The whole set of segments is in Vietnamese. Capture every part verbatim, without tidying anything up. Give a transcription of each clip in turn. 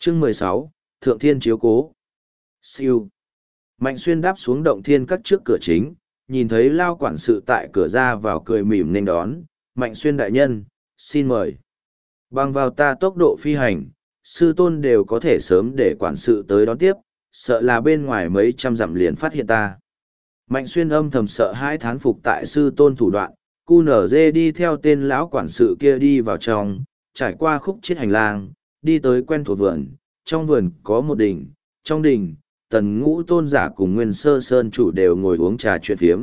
Chương mười sáu, Thượng Thiên chiếu cố. Siêu. Mạnh Xuyên đáp xuống động thiên các trước cửa chính, nhìn thấy Lao quản sự tại cửa ra vào cười mỉm nên đón. Mạnh Xuyên đại nhân, xin mời. Bằng vào ta tốc độ phi hành, sư tôn đều có thể sớm để quản sự tới đón tiếp, sợ là bên ngoài mấy trăm dặm liền phát hiện ta. Mạnh Xuyên âm thầm sợ hãi thán phục tại sư tôn thủ đoạn, cu nở dê đi theo tên lão quản sự kia đi vào trong, trải qua khúc chiết hành lang, đi tới quen thuộc vườn. Trong vườn có một đình, trong đình, Tần Ngũ tôn giả cùng Nguyên Sơ Sơn chủ đều ngồi uống trà chuyện phiếm.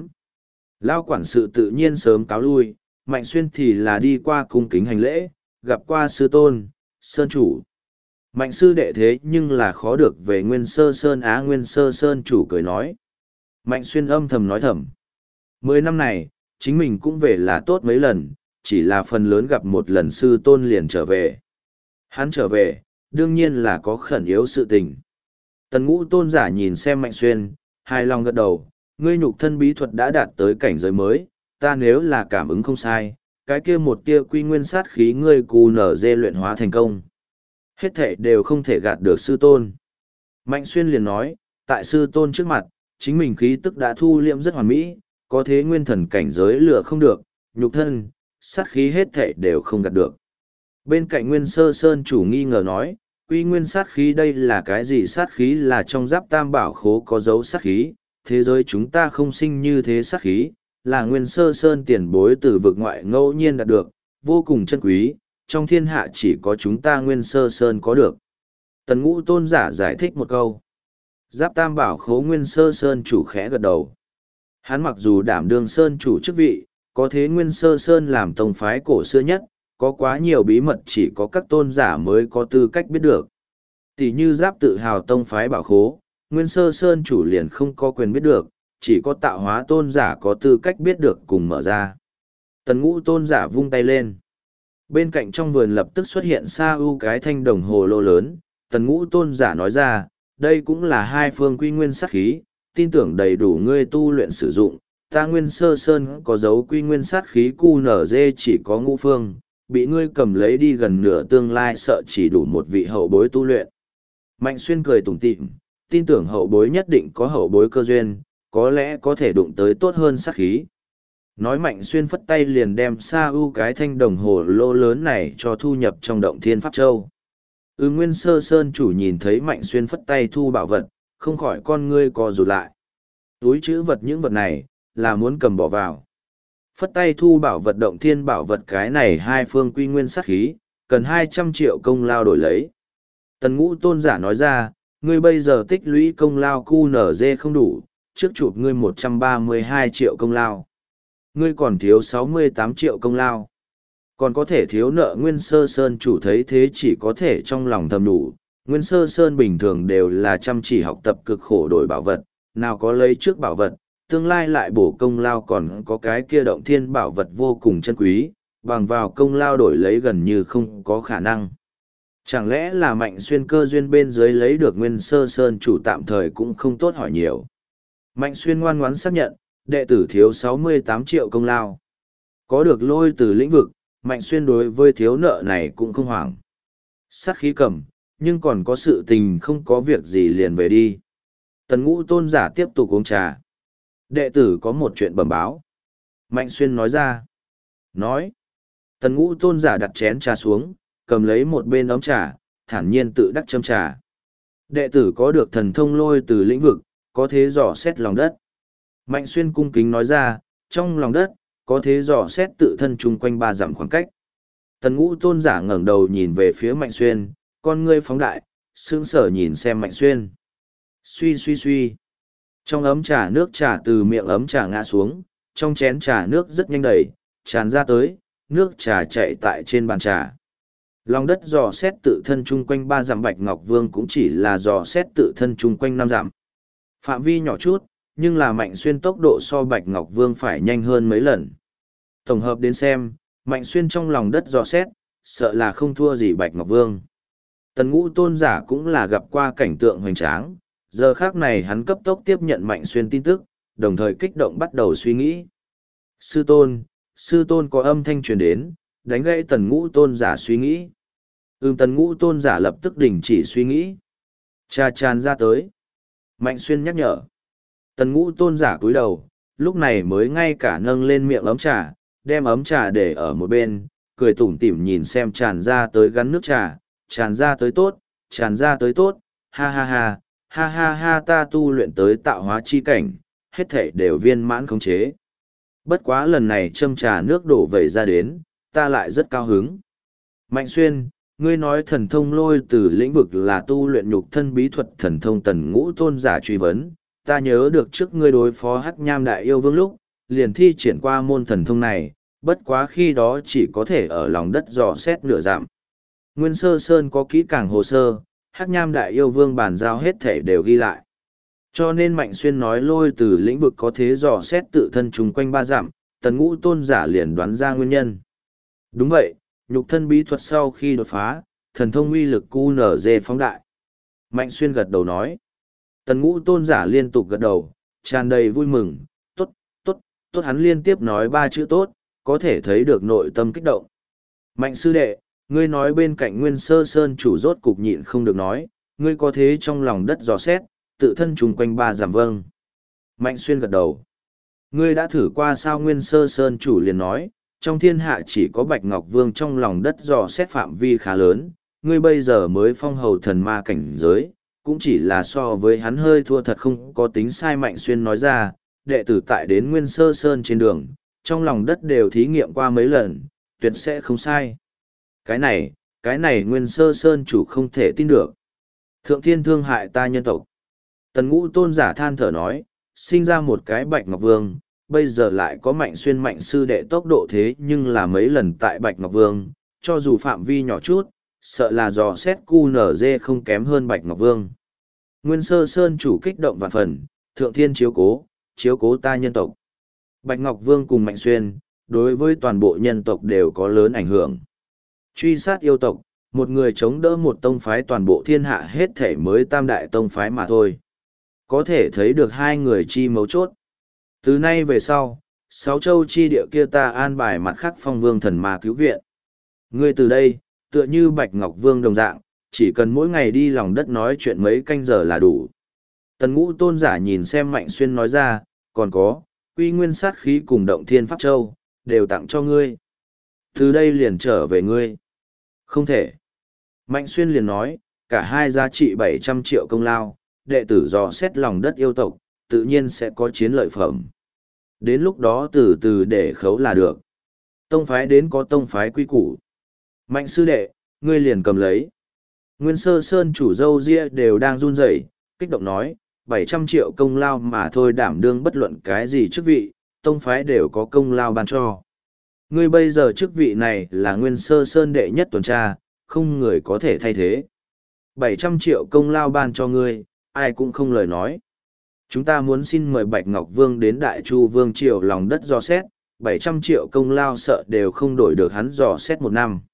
Lão quản sự tự nhiên sớm cáo lui, Mạnh Xuyên thì là đi qua cung kính hành lễ, gặp qua sư tôn, Sơn chủ. Mạnh sư đệ thế nhưng là khó được về Nguyên Sơ Sơn á. Nguyên Sơ Sơn chủ cười nói. Mạnh Xuyên âm thầm nói thầm. Mười năm này, chính mình cũng về là tốt mấy lần, chỉ là phần lớn gặp một lần sư tôn liền trở về. Hắn trở về, đương nhiên là có khẩn yếu sự tình. Tần Ngũ tôn giả nhìn xem Mạnh Xuyên, hài lòng gật đầu, ngươi nhục thân bí thuật đã đạt tới cảnh giới mới, ta nếu là cảm ứng không sai, cái kia một tia quy nguyên sát khí ngươi cù nở dê luyện hóa thành công. Hết thệ đều không thể gạt được sư tôn. Mạnh Xuyên liền nói, tại sư tôn trước mặt, chính mình khí tức đã thu liệm rất hoàn mỹ, có thế nguyên thần cảnh giới lửa không được, nhục thân, sát khí hết thệ đều không gạt được. Bên cạnh Nguyên Sơ Sơn chủ nghi ngờ nói, quy nguyên sát khí đây là cái gì? Sát khí là trong giáp tam bảo khố có dấu sát khí, thế giới chúng ta không sinh như thế sát khí, là Nguyên Sơ Sơn tiền bối từ vực ngoại ngẫu nhiên đạt được, vô cùng chân quý, trong thiên hạ chỉ có chúng ta Nguyên Sơ Sơn có được. Tần Ngũ tôn giả giải thích một câu. Giáp tam bảo khố Nguyên Sơ Sơn chủ khẽ gật đầu. Hắn mặc dù đảm đương Sơn chủ chức vị, có thế Nguyên Sơ Sơn làm tông phái cổ xưa nhất, có quá nhiều bí mật chỉ có các tôn giả mới có tư cách biết được. Tỷ như giáp tự hào tông phái bảo khố, Nguyên Sơ Sơn chủ liền không có quyền biết được, chỉ có tạo hóa tôn giả có tư cách biết được cùng mở ra. Tần Ngũ tôn giả vung tay lên. Bên cạnh trong vườn lập tức xuất hiện sa ưu cái thanh đồng hồ lô lớn, Tần Ngũ tôn giả nói ra, đây cũng là hai phương quy nguyên sát khí, tin tưởng đầy đủ ngươi tu luyện sử dụng, ta Nguyên Sơ Sơn có dấu quy nguyên sát khí cu nở dê chỉ có ngũ phương, bị ngươi cầm lấy đi gần nửa tương lai sợ chỉ đủ một vị hậu bối tu luyện. Mạnh Xuyên cười tủm tỉm, tin tưởng hậu bối nhất định có hậu bối cơ duyên, có lẽ có thể đụng tới tốt hơn sát khí. Nói Mạnh Xuyên phất tay liền đem sa ưu cái thanh đồng hồ lô lớn này cho thu nhập trong động thiên pháp châu. Ừ Nguyên Sơ Sơn chủ nhìn thấy Mạnh Xuyên phất tay thu bảo vật, không khỏi con ngươi co rụt lại. Túi chữ vật những vật này, là muốn cầm bỏ vào. Phất tay thu bảo vật động thiên bảo vật cái này hai phương quy nguyên sát khí, cần hai trăm triệu công lao đổi lấy. Tần Ngũ tôn giả nói ra, ngươi bây giờ tích lũy công lao cu nở dê không đủ, trước chụp ngươi một trăm ba mươi hai triệu công lao. Ngươi còn thiếu sáu mươi tám triệu công lao. Còn có thể thiếu nợ Nguyên Sơ Sơn chủ thấy thế chỉ có thể trong lòng thầm đủ. Nguyên Sơ Sơn bình thường đều là chăm chỉ học tập cực khổ đổi bảo vật, nào có lấy trước bảo vật, tương lai lại bổ công lao còn có cái kia động thiên bảo vật vô cùng chân quý, bằng vào công lao đổi lấy gần như không có khả năng. Chẳng lẽ là Mạnh Xuyên cơ duyên bên dưới lấy được Nguyên Sơ Sơn chủ tạm thời cũng không tốt hỏi nhiều. Mạnh Xuyên ngoan ngoãn xác nhận, đệ tử thiếu sáu mươi tám triệu công lao. Có được lôi từ lĩnh vực, Mạnh Xuyên đối với thiếu nợ này cũng không hoảng. Sát khí cầm, nhưng còn có sự tình không có việc gì liền về đi. Tần Ngũ tôn giả tiếp tục uống trà. Đệ tử có một chuyện bẩm báo. Mạnh Xuyên nói ra. Nói. Tần Ngũ tôn giả đặt chén trà xuống, cầm lấy một bên ấm trà, thản nhiên tự đắc châm trà. Đệ tử có được thần thông lôi từ lĩnh vực, có thế dò xét lòng đất. Mạnh Xuyên cung kính nói ra, trong lòng đất, có thế dò xét tự thân chung quanh ba dặm khoảng cách. Tần Ngũ tôn giả ngẩng đầu nhìn về phía Mạnh Xuyên, con ngươi phóng đại, sững sờ nhìn xem Mạnh Xuyên. Suy suy suy. Trong ấm trà nước trà từ miệng ấm trà ngã xuống, trong chén trà nước rất nhanh đầy, tràn ra tới, nước trà chạy tại trên bàn trà. Lòng đất dò xét tự thân chung quanh ba dặm Bạch Ngọc Vương cũng chỉ là dò xét tự thân chung quanh năm dặm. Phạm vi nhỏ chút, nhưng là Mạnh Xuyên tốc độ so Bạch Ngọc Vương phải nhanh hơn mấy lần. Tổng hợp đến xem, Mạnh Xuyên trong lòng đất dò xét, sợ là không thua gì Bạch Ngọc Vương. Tần Ngũ tôn giả cũng là gặp qua cảnh tượng hoành tráng, giờ khác này hắn cấp tốc tiếp nhận Mạnh Xuyên tin tức, đồng thời kích động bắt đầu suy nghĩ. Sư tôn, sư tôn có âm thanh truyền đến, đánh gãy Tần Ngũ tôn giả suy nghĩ. Ừm tần ngũ tôn giả lập tức đình chỉ suy nghĩ. Trà tràn ra tới. Mạnh xuyên nhắc nhở. Tần ngũ tôn giả cúi đầu, lúc này mới ngay cả nâng lên miệng ấm trà, đem ấm trà để ở một bên, cười tủm tỉm nhìn xem tràn ra tới gắn nước trà, tràn ra tới tốt, tràn ra tới tốt, ha ha ha, ha ha ha ta tu luyện tới tạo hóa chi cảnh, hết thể đều viên mãn khống chế. Bất quá lần này châm trà nước đổ vẩy ra đến, ta lại rất cao hứng. Mạnh xuyên, ngươi nói thần thông lôi từ lĩnh vực là tu luyện nhục thân bí thuật thần thông tần ngũ tôn giả truy vấn, ta nhớ được trước ngươi đối phó hắc nham đại yêu vương lúc, liền thi triển qua môn thần thông này, bất quá khi đó chỉ có thể ở lòng đất dò xét nửa dặm. Nguyên Sơ Sơn có kỹ càng hồ sơ, hắc nham đại yêu vương bàn giao hết thể đều ghi lại. Cho nên Mạnh Xuyên nói lôi từ lĩnh vực có thế dò xét tự thân chung quanh ba dặm, tần ngũ tôn giả liền đoán ra nguyên nhân. Đúng vậy, nhục thân bí thuật sau khi đột phá, thần thông uy lực cu nở dê phóng đại. Mạnh Xuyên gật đầu nói. Tần ngũ tôn giả liên tục gật đầu, tràn đầy vui mừng, tốt, tốt, tốt hắn liên tiếp nói ba chữ tốt, có thể thấy được nội tâm kích động. Mạnh sư đệ, ngươi nói bên cạnh Nguyên Sơ Sơn chủ rốt cục nhịn không được nói, ngươi có thế trong lòng đất dò xét, tự thân trùng quanh ba giảm vâng. Mạnh Xuyên gật đầu. Ngươi đã thử qua sao Nguyên Sơ Sơn chủ liền nói, trong thiên hạ chỉ có Bạch Ngọc Vương trong lòng đất dò xét phạm vi khá lớn, ngươi bây giờ mới phong hầu thần ma cảnh giới, cũng chỉ là so với hắn hơi thua thật không có tính sai. Mạnh Xuyên nói ra, đệ tử tại đến Nguyên Sơ Sơn trên đường, trong lòng đất đều thí nghiệm qua mấy lần, tuyệt sẽ không sai. Cái này, cái này Nguyên Sơ Sơn chủ không thể tin được. Thượng thiên thương hại ta nhân tộc. Tần ngũ tôn giả than thở nói, sinh ra một cái Bạch Ngọc Vương, bây giờ lại có Mạnh Xuyên mạnh sư đệ tốc độ thế nhưng là mấy lần tại Bạch Ngọc Vương, cho dù phạm vi nhỏ chút, sợ là dò xét cu nở dê không kém hơn Bạch Ngọc Vương. Nguyên Sơ Sơn chủ kích động vạn phần, thượng thiên chiếu cố, chiếu cố ta nhân tộc. Bạch Ngọc Vương cùng Mạnh Xuyên, đối với toàn bộ nhân tộc đều có lớn ảnh hưởng. Truy sát yêu tộc, một người chống đỡ một tông phái toàn bộ thiên hạ hết thể mới tam đại tông phái mà thôi. Có thể thấy được hai người chi mấu chốt. Từ nay về sau, sáu châu chi địa kia ta an bài mặt khác phong vương thần ma cứu viện. Ngươi từ đây, tựa như Bạch Ngọc Vương đồng dạng, chỉ cần mỗi ngày đi lòng đất nói chuyện mấy canh giờ là đủ. Tần ngũ tôn giả nhìn xem Mạnh Xuyên nói ra, còn có, quy nguyên sát khí cùng động thiên pháp châu, đều tặng cho ngươi. Từ đây liền trở về ngươi. Không thể. Mạnh Xuyên liền nói, cả hai giá trị bảy trăm triệu công lao, đệ tử dò xét lòng đất yêu tộc, tự nhiên sẽ có chiến lợi phẩm. Đến lúc đó từ từ để khấu là được. Tông phái đến có tông phái quy củ. Mạnh sư đệ, ngươi liền cầm lấy. Nguyên Sơ Sơn chủ dâu ria đều đang run rẩy, kích động nói, bảy trăm triệu công lao mà thôi đảm đương bất luận cái gì chức vị, tông phái đều có công lao ban cho. Ngươi bây giờ chức vị này là Nguyên Sơ Sơn đệ nhất tuần tra, không người có thể thay thế. bảy trăm triệu công lao ban cho ngươi, ai cũng không lời nói. Chúng ta muốn xin mời Bạch Ngọc Vương đến Đại Chu Vương triều lòng đất dò xét, bảy trăm triệu công lao sợ đều không đổi được hắn dò xét một năm.